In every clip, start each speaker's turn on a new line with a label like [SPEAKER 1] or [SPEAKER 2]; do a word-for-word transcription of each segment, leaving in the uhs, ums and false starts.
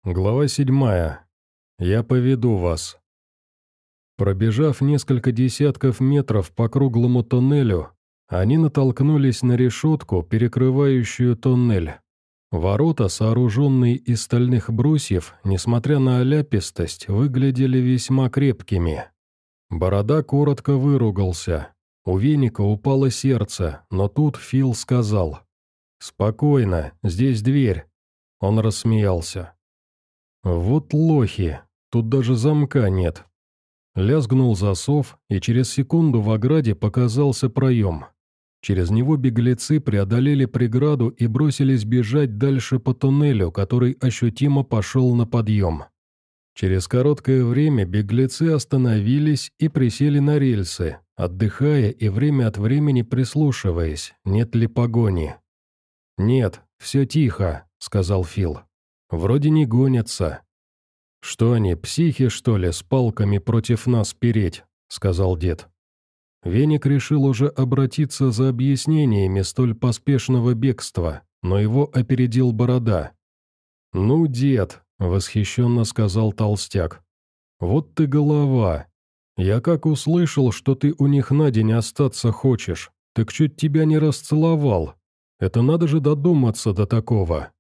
[SPEAKER 1] Глава седьмая. Я поведу вас. Пробежав несколько десятков метров по круглому тоннелю, они натолкнулись на решетку, перекрывающую тоннель. Ворота, сооруженные из стальных брусьев, несмотря на оляпистость, выглядели весьма крепкими. Борода коротко выругался. У Веника упало сердце, но тут Фил сказал: «Спокойно, здесь дверь». Он рассмеялся. «Вот лохи, тут даже замка нет». Лязгнул засов, и через секунду в ограде показался проем. Через него беглецы преодолели преграду и бросились бежать дальше по туннелю, который ощутимо пошел на подъем. Через короткое время беглецы остановились и присели на рельсы, отдыхая и время от времени прислушиваясь, нет ли погони. «Нет, все тихо», — сказал Фил. «Вроде не гонятся». «Что они, психи, что ли, с палками против нас переть?» — сказал дед. Веник решил уже обратиться за объяснениями столь поспешного бегства, но его опередил Борода. «Ну, дед», — восхищенно сказал толстяк, — «вот ты голова. Я как услышал, что ты у них на день остаться хочешь, так чуть тебя не расцеловал. Это надо же додуматься до такого.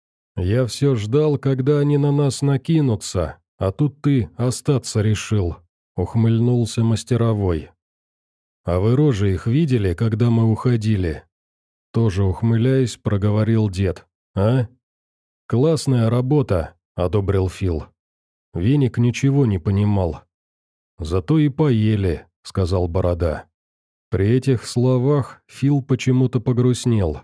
[SPEAKER 1] Я все ждал, когда они на нас накинутся, а тут ты остаться решил», — ухмыльнулся мастеровой. «А вы рожи их видели, когда мы уходили?» Тоже ухмыляясь, проговорил дед. «А?» «Классная работа», — одобрил Фил. Веник ничего не понимал. «Зато и поели», — сказал Борода. При этих словах Фил почему-то погрустнел.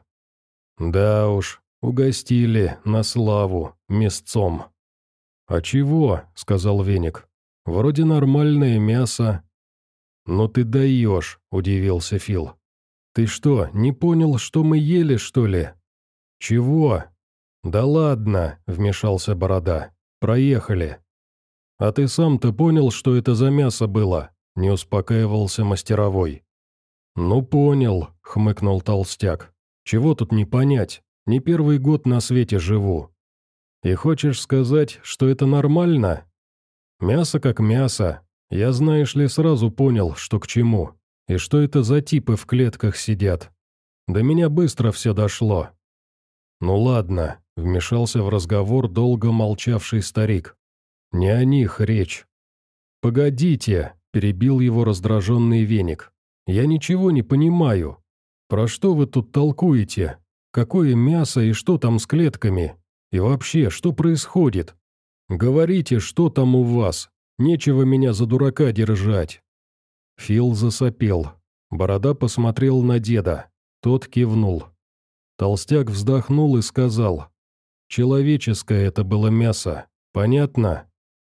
[SPEAKER 1] «Да уж, угостили на славу, мясцом». «А чего?» — сказал Веник. «Вроде нормальное мясо». «Ну ты даешь», — удивился Фил. «Ты что, не понял, что мы ели, что ли?» «Чего?» «Да ладно», — вмешался Борода. «Проехали». «А ты сам-то понял, что это за мясо было?» — не успокаивался мастеровой. «Ну понял», — хмыкнул толстяк. «Чего тут не понять? Не первый год на свете живу. И хочешь сказать, что это нормально? Мясо как мясо. Я, знаешь ли, сразу понял, что к чему, и что это за типы в клетках сидят. До меня быстро все дошло». «Ну ладно», — вмешался в разговор долго молчавший старик. «Не о них речь». «Погодите», — перебил его раздраженный Веник. «Я ничего не понимаю. Про что вы тут толкуете? Какое мясо и что там с клетками? И вообще, что происходит? Говорите, что там у вас. Нечего меня за дурака держать». Фил засопел. Борода посмотрел на деда. Тот кивнул. Толстяк вздохнул и сказал: «Человеческое это было мясо. Понятно?»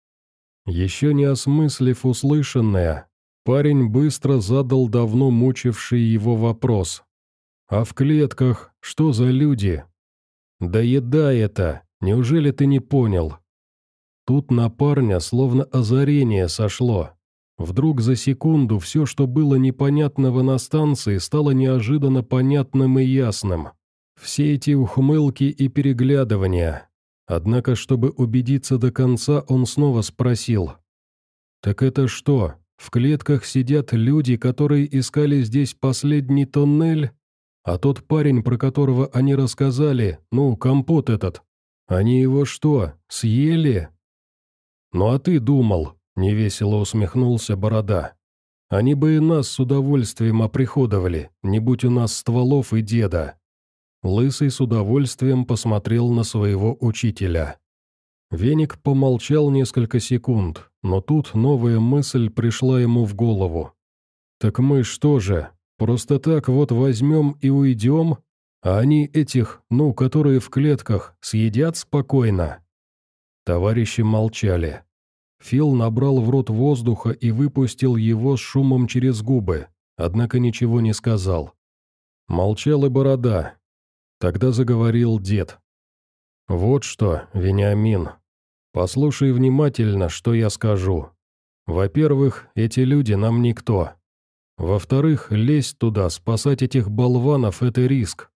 [SPEAKER 1] Еще не осмыслив услышанное, парень быстро задал давно мучивший его вопрос. «А в клетках что за люди?» «Да еда это! Неужели ты не понял?» Тут на парня словно озарение сошло. Вдруг за секунду все, что было непонятного на станции, стало неожиданно понятным и ясным. Все эти ухмылки и переглядывания. Однако, чтобы убедиться до конца, он снова спросил: «Так это что, в клетках сидят люди, которые искали здесь последний тоннель? А тот парень, про которого они рассказали, ну, компот этот, они его что, съели?» «Ну а ты думал», — невесело усмехнулся Борода. «Они бы и нас с удовольствием оприходовали, не будь у нас стволов и деда». Лысый с удовольствием посмотрел на своего учителя. Веник помолчал несколько секунд, но тут новая мысль пришла ему в голову. «Так мы что же, просто так вот возьмем и уйдем, а они этих, ну, которые в клетках, съедят спокойно?» Товарищи молчали. Фил набрал в рот воздуха и выпустил его с шумом через губы, однако ничего не сказал. Молчал и Борода. Тогда заговорил дед. «Вот что, Вениамин, послушай внимательно, что я скажу. Во-первых, эти люди нам никто. Во-вторых, лезть туда, спасать этих болванов – это риск.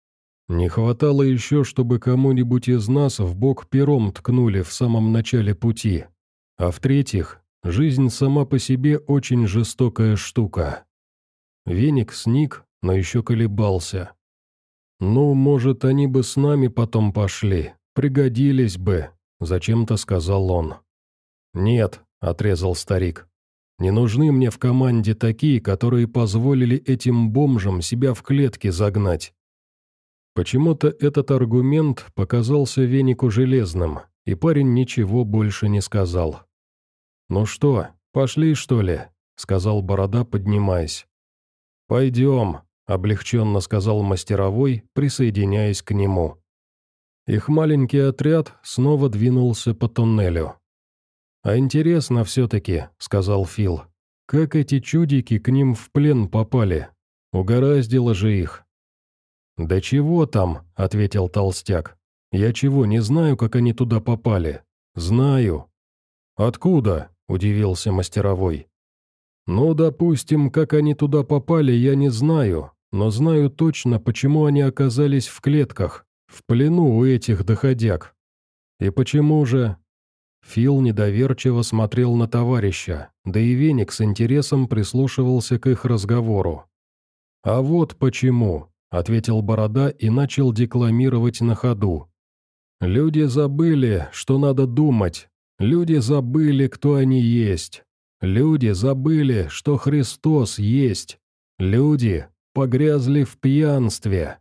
[SPEAKER 1] Не хватало еще, чтобы кому-нибудь из нас в бок пером ткнули в самом начале пути. А в-третьих, жизнь сама по себе очень жестокая штука. Веник сник, но еще колебался. «Ну, может, они бы с нами потом пошли, пригодились бы», — зачем-то сказал он. «Нет», — отрезал старик, — «не нужны мне в команде такие, которые позволили этим бомжам себя в клетке загнать». Почему-то этот аргумент показался Венику железным, и парень ничего больше не сказал. «Ну что, пошли, что ли?» — сказал Борода, поднимаясь. «Пойдем», — облегченно сказал мастеровой, присоединяясь к нему. Их маленький отряд снова двинулся по туннелю. «А интересно все-таки», — сказал Фил, — «как эти чудики к ним в плен попали? Угораздило же их». «Да чего там?» — ответил толстяк. «Я чего, не знаю, как они туда попали?» «Знаю». «Откуда?» — удивился мастеровой. «Ну, допустим, как они туда попали, я не знаю, но знаю точно, почему они оказались в клетках, в плену у этих доходяг». «И почему же?» Фил недоверчиво смотрел на товарища, да и Веник с интересом прислушивался к их разговору. «А вот почему», — ответил Борода и начал декламировать на ходу. «Люди забыли, что надо думать. Люди забыли, кто они есть. Люди забыли, что Христос есть. Люди погрязли в пьянстве».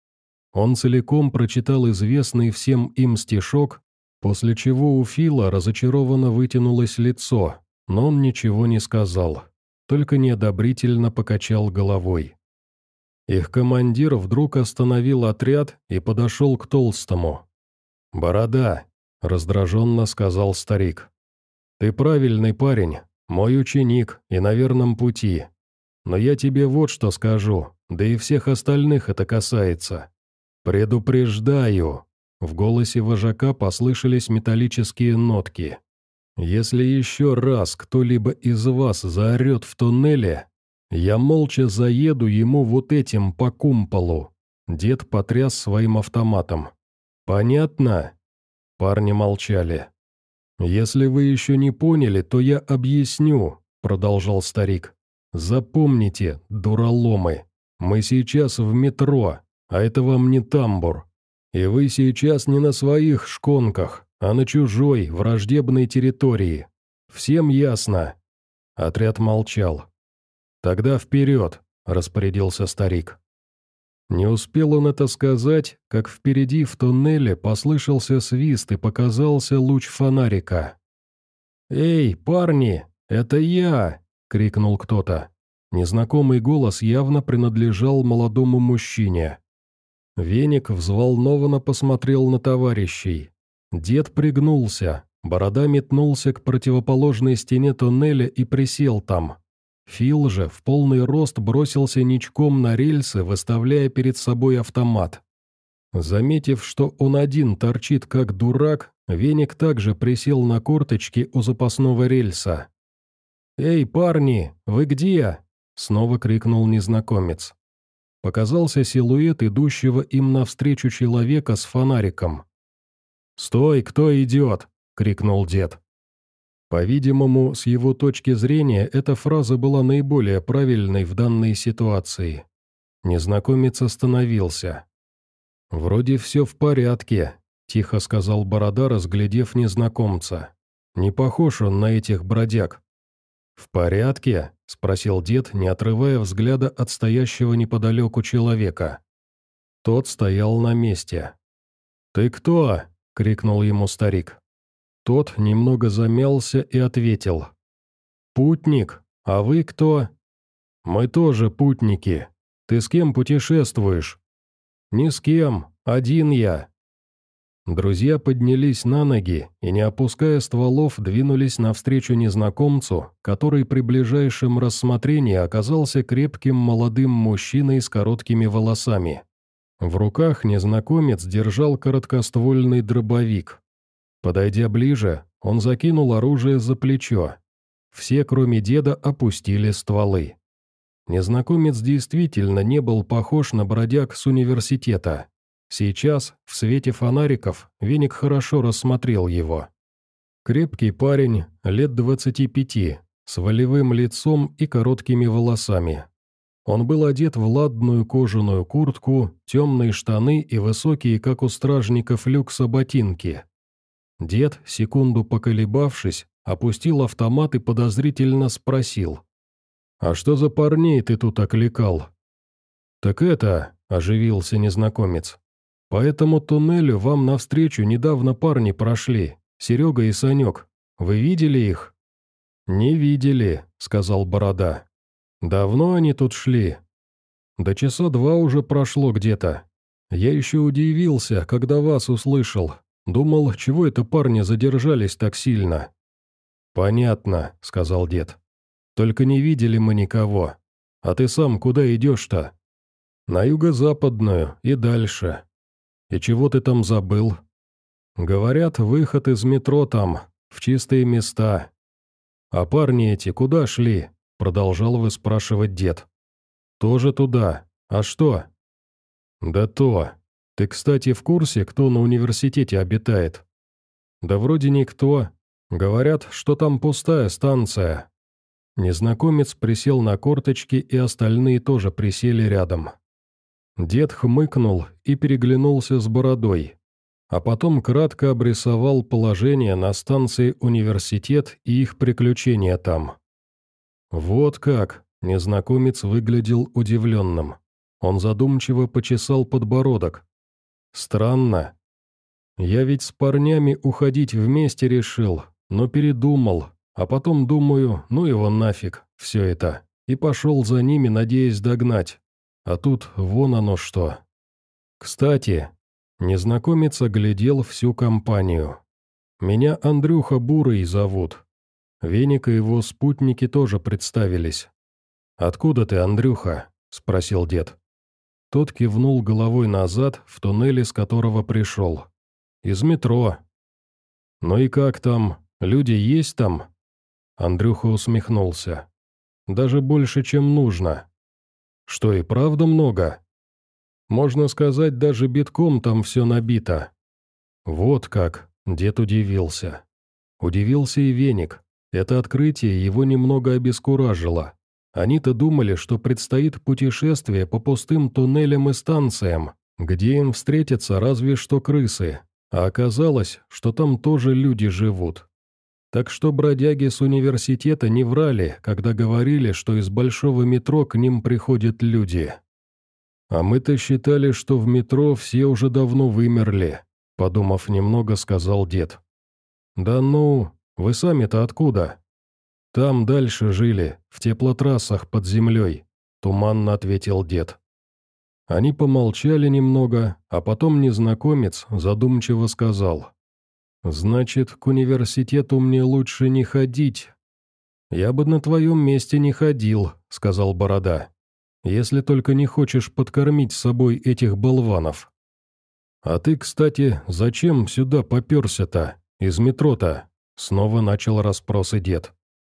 [SPEAKER 1] Он целиком прочитал известный всем им стишок, после чего у Фила разочарованно вытянулось лицо, но он ничего не сказал, только неодобрительно покачал головой. Их командир вдруг остановил отряд и подошел к Толстому. «Борода», — раздраженно сказал старик, — «ты правильный парень, мой ученик и на верном пути. Но я тебе вот что скажу, да и всех остальных это касается. Предупреждаю». В голосе вожака послышались металлические нотки. «Если еще раз кто-либо из вас заорет в туннеле, я молча заеду ему вот этим по кумполу». Дед потряс своим автоматом. «Понятно?» Парни молчали. «Если вы еще не поняли, то я объясню», — продолжал старик. «Запомните, дураломы, мы сейчас в метро, а это вам не тамбур. И вы сейчас не на своих шконках, а на чужой, враждебной территории. Всем ясно?» Отряд молчал. «Тогда вперед», — распорядился старик. Не успел он это сказать, как впереди в туннеле послышался свист и показался луч фонарика. «Эй, парни, это я!» — крикнул кто-то. Незнакомый голос явно принадлежал молодому мужчине. Веник взволнованно посмотрел на товарищей. Дед пригнулся, Борода метнулся к противоположной стене туннеля и присел там. Фил же в полный рост бросился ничком на рельсы, выставляя перед собой автомат. Заметив, что он один торчит как дурак, Веник также присел на корточки у запасного рельса. «Эй, парни, вы где?» — снова крикнул незнакомец. Показался силуэт идущего им навстречу человека с фонариком. «Стой, кто идет?» — крикнул дед. По-видимому, с его точки зрения, эта фраза была наиболее правильной в данной ситуации. Незнакомец остановился. «Вроде все в порядке», — тихо сказал Борода, разглядев незнакомца. «Не похож он на этих бродяг». «В порядке?» — спросил дед, не отрывая взгляда от стоящего неподалеку человека. Тот стоял на месте. «Ты кто?» — крикнул ему старик. Тот немного замялся и ответил. «Путник, а вы кто?» «Мы тоже путники. Ты с кем путешествуешь?» «Ни с кем, один я». Друзья поднялись на ноги и, не опуская стволов, двинулись навстречу незнакомцу, который при ближайшем рассмотрении оказался крепким молодым мужчиной с короткими волосами. В руках незнакомец держал короткоствольный дробовик. Подойдя ближе, он закинул оружие за плечо. Все, кроме деда, опустили стволы. Незнакомец действительно не был похож на бродяг с университета. Сейчас, в свете фонариков, Веник хорошо рассмотрел его. Крепкий парень, лет двадцати пяти, с волевым лицом и короткими волосами. Он был одет в ладную кожаную куртку, темные штаны и высокие, как у стражников люкса, ботинки. Дед, секунду поколебавшись, опустил автомат и подозрительно спросил: «А что за парней ты тут окликал?» «Так это», — оживился незнакомец, — «по этому туннелю вам навстречу недавно парни прошли, Серега и Санек. Вы видели их?» «Не видели», — сказал Борода. «Давно они тут шли?» «Да часа два уже прошло где-то. Я еще удивился, когда вас услышал. Думал, чего это парни задержались так сильно?» «Понятно», — сказал дед. «Только не видели мы никого. А ты сам куда идешь-то?» «На юго-западную и дальше. И чего ты там забыл?» «Говорят, выход из метро там, в чистые места». «А парни эти куда шли?» — продолжал выспрашивать дед. «Тоже туда. А что?» «Да то. Ты, кстати, в курсе, кто на университете обитает?» «Да вроде никто. Говорят, что там пустая станция». Незнакомец присел на корточки, и остальные тоже присели рядом. Дед хмыкнул и переглянулся с Бородой, а потом кратко обрисовал положение на станции «Университет» и их приключения там. «Вот как!» – незнакомец выглядел удивленным. Он задумчиво почесал подбородок. «Странно. Я ведь с парнями уходить вместе решил, но передумал, а потом думаю, ну его нафиг, все это, и пошел за ними, надеясь догнать. А тут вон оно что. Кстати, незнакомец оглядел всю компанию. Меня Андрюха Бурый зовут. Веник и его спутники тоже представились. «Откуда ты, Андрюха?» – спросил дед. Тот кивнул головой назад, в туннеле, с которого пришел. «Из метро». «Ну и как там? Люди есть там?» Андрюха усмехнулся. «Даже больше, чем нужно». «Что, и правда много?» «Можно сказать, даже битком там все набито». «Вот как», — дед удивился. Удивился и Веник. Это открытие его немного обескуражило. Они-то думали, что предстоит путешествие по пустым туннелям и станциям, где им встретятся разве что крысы, а оказалось, что там тоже люди живут. Так что бродяги с университета не врали, когда говорили, что из большого метро к ним приходят люди. «А мы-то считали, что в метро все уже давно вымерли», — подумав немного, сказал дед. «Да ну, вы сами-то откуда?» «Там дальше жили, в теплотрассах под землей», — туманно ответил дед. Они помолчали немного, а потом незнакомец задумчиво сказал: «Значит, к университету мне лучше не ходить». «Я бы на твоем месте не ходил», — сказал Борода, «если только не хочешь подкормить с собой этих болванов». «А ты, кстати, зачем сюда попёрся-то, из метро-то?» — снова начал расспросы дед.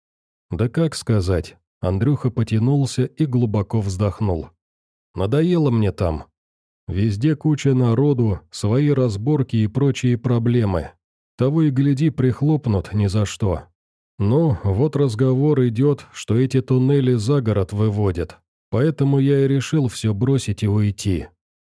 [SPEAKER 1] «Да как сказать?» — Андрюха потянулся и глубоко вздохнул. «Надоело мне там. Везде куча народу, свои разборки и прочие проблемы. Того и гляди, прихлопнут ни за что. Ну, вот разговор идет, что эти туннели за город выводят, поэтому я и решил все бросить и уйти».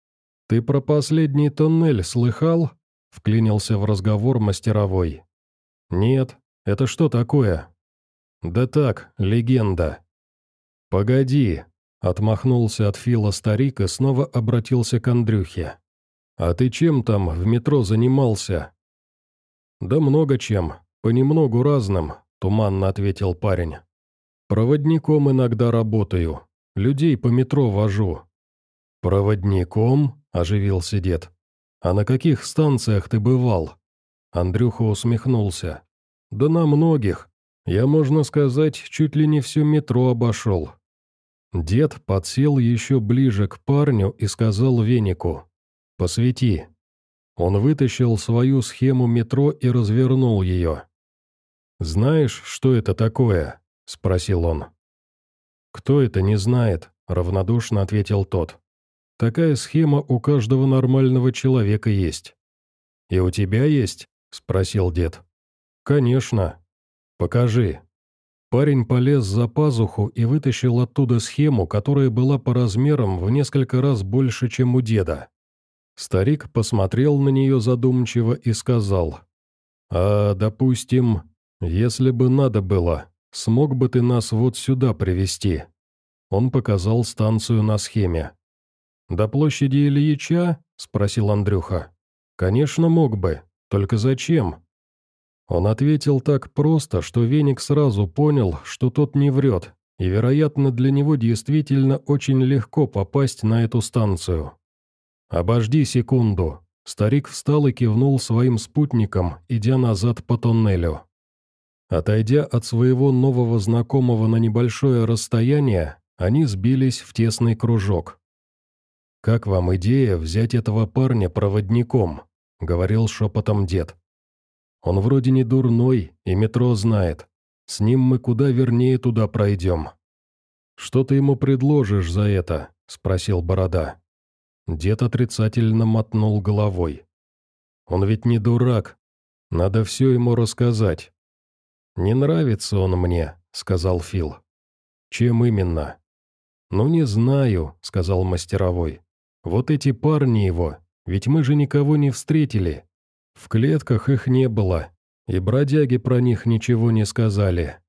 [SPEAKER 1] «Ты про последний туннель слыхал?» — вклинился в разговор мастеровой. «Нет, это что такое?» «Да так, легенда». «Погоди», — отмахнулся от Фила старик и снова обратился к Андрюхе. «А ты чем там в метро занимался?» «Да много чем, понемногу разным», — туманно ответил парень. «Проводником иногда работаю, людей по метро вожу». «Проводником?» — оживился дед. «А на каких станциях ты бывал?» Андрюха усмехнулся. «Да на многих. Я, можно сказать, чуть ли не всё метро обошел». Дед подсел еще ближе к парню и сказал Венику: «Посвети». Он вытащил свою схему метро и развернул ее. «Знаешь, что это такое?» – спросил он. «Кто это, не знает», – равнодушно ответил тот. Такая схема у каждого нормального человека есть». «И у тебя есть?» — спросил дед. «Конечно. Покажи». Парень полез за пазуху и вытащил оттуда схему, которая была по размерам в несколько раз больше, чем у деда. Старик посмотрел на нее задумчиво и сказал: «А, допустим, если бы надо было, смог бы ты нас вот сюда привезти?» Он показал станцию на схеме. «До площади Ильича?» — спросил Андрюха. «Конечно, мог бы. Только зачем?» Он ответил так просто, что Веник сразу понял, что тот не врет, и, вероятно, для него действительно очень легко попасть на эту станцию. «Обожди секунду». Старик встал и кивнул своим спутникам, идя назад по тоннелю. Отойдя от своего нового знакомого на небольшое расстояние, они сбились в тесный кружок. «Как вам идея взять этого парня проводником?» — говорил шепотом дед. «Он вроде не дурной, и метро знает. С ним мы куда вернее туда пройдем». «Что ты ему предложишь за это?» — спросил Борода. Дед отрицательно мотнул головой. «Он ведь не дурак. Надо все ему рассказать». «Не нравится он мне», — сказал Фил. «Чем именно?» «Ну, не знаю», — сказал мастеровой. «Вот эти парни его, ведь мы же никого не встретили. В клетках их не было, и бродяги про них ничего не сказали».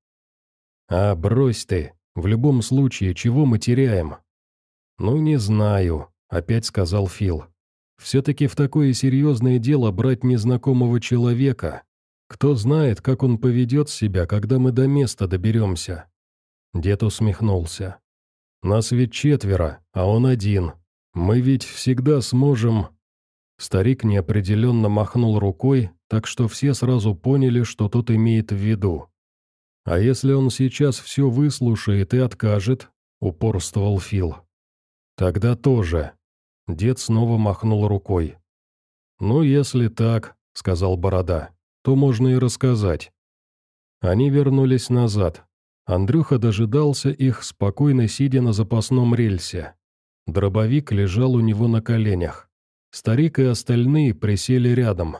[SPEAKER 1] «А, брось ты, в любом случае, чего мы теряем?» «Ну, не знаю», — опять сказал Фил. «Все-таки в такое серьезное дело брать незнакомого человека. Кто знает, как он поведет себя, когда мы до места доберемся». Дед усмехнулся. «Нас ведь четверо, а он один. Мы ведь всегда сможем...» Старик неопределенно махнул рукой, так что все сразу поняли, что тот имеет в виду. «А если он сейчас все выслушает и откажет?» — упорствовал Фил. «Тогда тоже». Дед снова махнул рукой. «Ну, если так», — сказал Борода, — «то можно и рассказать». Они вернулись назад. Андрюха дожидался их, спокойно сидя на запасном рельсе. Дробовик лежал у него на коленях. Старик и остальные присели рядом.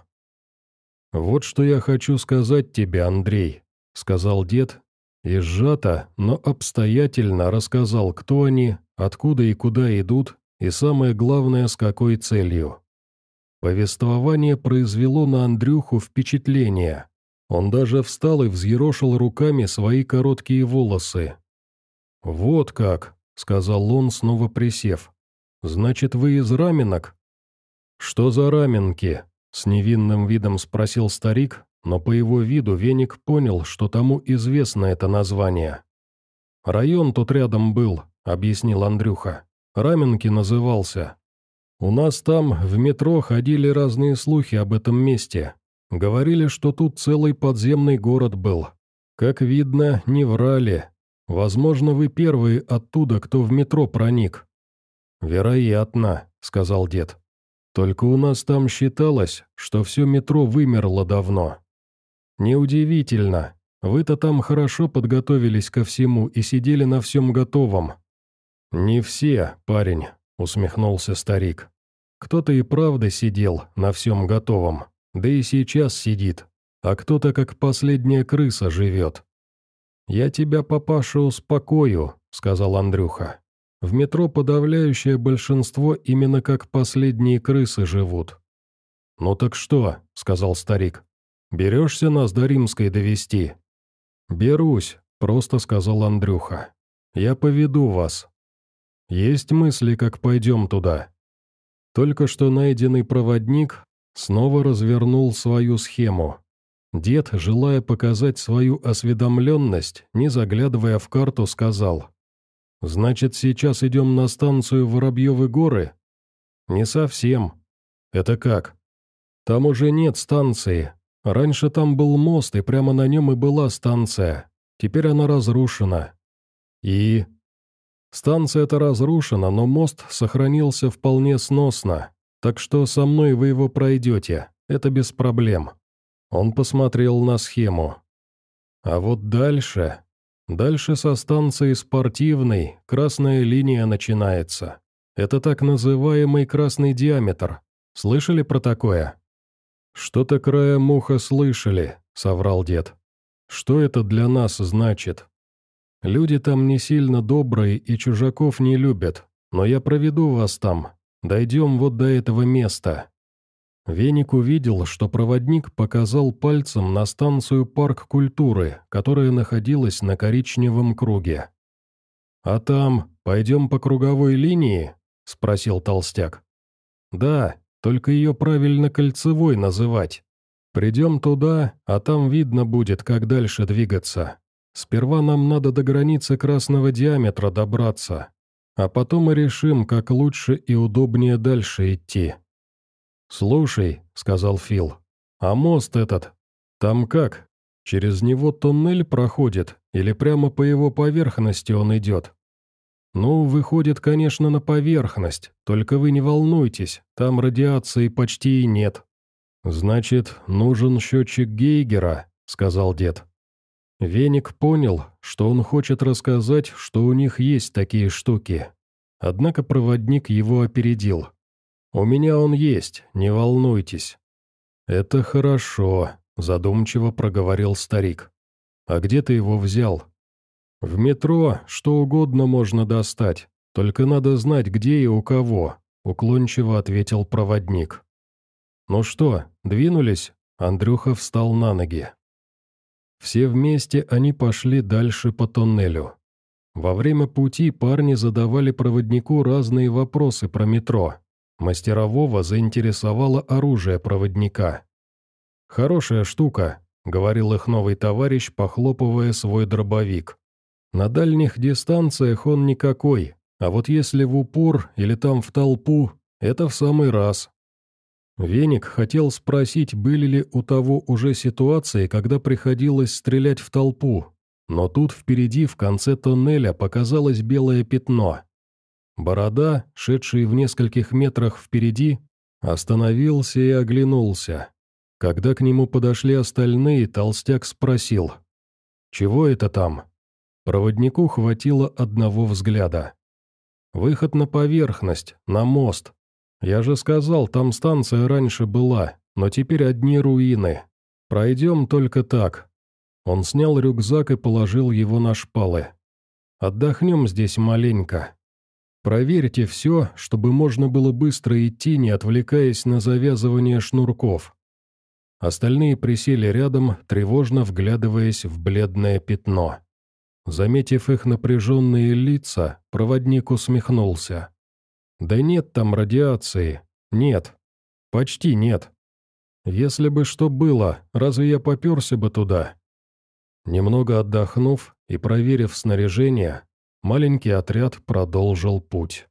[SPEAKER 1] «Вот что я хочу сказать тебе, Андрей», — сказал дед, и сжато, но обстоятельно рассказал, кто они, откуда и куда идут, и самое главное, с какой целью. Повествование произвело на Андрюху впечатление. Он даже встал и взъерошил руками свои короткие волосы. «Вот как», — сказал он, снова присев. «Значит, вы из Раменок?» «Что за Раменки?» — с невинным видом спросил старик, но по его виду Веник понял, что тому известно это название. «Район тут рядом был», — объяснил Андрюха. «Раменки назывался. У нас там в метро ходили разные слухи об этом месте. Говорили, что тут целый подземный город был. Как видно, не врали. Возможно, вы первые оттуда, кто в метро проник». «Вероятно», — сказал дед. «Только у нас там считалось, что все метро вымерло давно». «Неудивительно. Вы-то там хорошо подготовились ко всему и сидели на всем готовом». «Не все, парень», — усмехнулся старик. «Кто-то и правда сидел на всем готовом, да и сейчас сидит, а кто-то как последняя крыса живет». «Я тебя, папаша, успокою», — сказал Андрюха. «В метро подавляющее большинство именно как последние крысы живут». «Ну так что?» — сказал старик. «Берешься нас до Римской довести?» «Берусь», — просто сказал Андрюха. «Я поведу вас». «Есть мысли, как пойдем туда?» Только что найденный проводник снова развернул свою схему. Дед, желая показать свою осведомленность, не заглядывая в карту, сказал: «Значит, сейчас идем на станцию Воробьевы горы?» «Не совсем». «Это как?» «Там уже нет станции. Раньше там был мост, и прямо на нем и была станция. Теперь она разрушена». «И?» «Станция-то разрушена, но мост сохранился вполне сносно, так что со мной вы его пройдете, это без проблем». Он посмотрел на схему. «А вот дальше...» Дальше со станции Спортивной красная линия начинается. Это так называемый красный диаметр. Слышали про такое?» «Что-то краем уха слышали», — соврал дед. «Что это для нас значит? Люди там не сильно добрые и чужаков не любят, но я проведу вас там. Дойдем вот до этого места». Веник увидел, что проводник показал пальцем на станцию «Парк культуры», которая находилась на коричневом круге. «А там пойдем по круговой линии?» — спросил толстяк. «Да, только ее правильно кольцевой называть. Придем туда, а там видно будет, как дальше двигаться. Сперва нам надо до границы красного диаметра добраться, а потом и решим, как лучше и удобнее дальше идти». «Слушай», — сказал Фил, — «а мост этот, там как? Через него туннель проходит или прямо по его поверхности он идет?» «Ну, выходит, конечно, на поверхность, только вы не волнуйтесь, там радиации почти и нет». «Значит, нужен счетчик Гейгера», — сказал дед. Веник понял, что он хочет рассказать, что у них есть такие штуки. Однако проводник его опередил. «У меня он есть, не волнуйтесь». «Это хорошо», — задумчиво проговорил старик. «А где ты его взял?» «В метро что угодно можно достать, только надо знать, где и у кого», — уклончиво ответил проводник. «Ну что, двинулись?» — Андрюха встал на ноги. Все вместе они пошли дальше по тоннелю. Во время пути парни задавали проводнику разные вопросы про метро. Мастерового заинтересовало оружие проводника. «Хорошая штука», — говорил их новый товарищ, похлопывая свой дробовик. «На дальних дистанциях он никакой, а вот если в упор или там в толпу, это в самый раз». Веник хотел спросить, были ли у того уже ситуации, когда приходилось стрелять в толпу, но тут впереди в конце тоннеля показалось белое пятно. Борода, шедший в нескольких метрах впереди, остановился и оглянулся. Когда к нему подошли остальные, толстяк спросил: «Чего это там?» Проводнику хватило одного взгляда. «Выход на поверхность, на мост. Я же сказал, там станция раньше была, но теперь одни руины. Пройдем только так». Он снял рюкзак и положил его на шпалы. «Отдохнем здесь маленько. Проверьте все, чтобы можно было быстро идти, не отвлекаясь на завязывание шнурков». Остальные присели рядом, тревожно вглядываясь в бледное пятно. Заметив их напряженные лица, проводник усмехнулся. «Да нет там радиации. Нет. Почти нет. Если бы что было, разве я попёрся бы туда?» Немного отдохнув и проверив снаряжение, маленький отряд продолжил путь.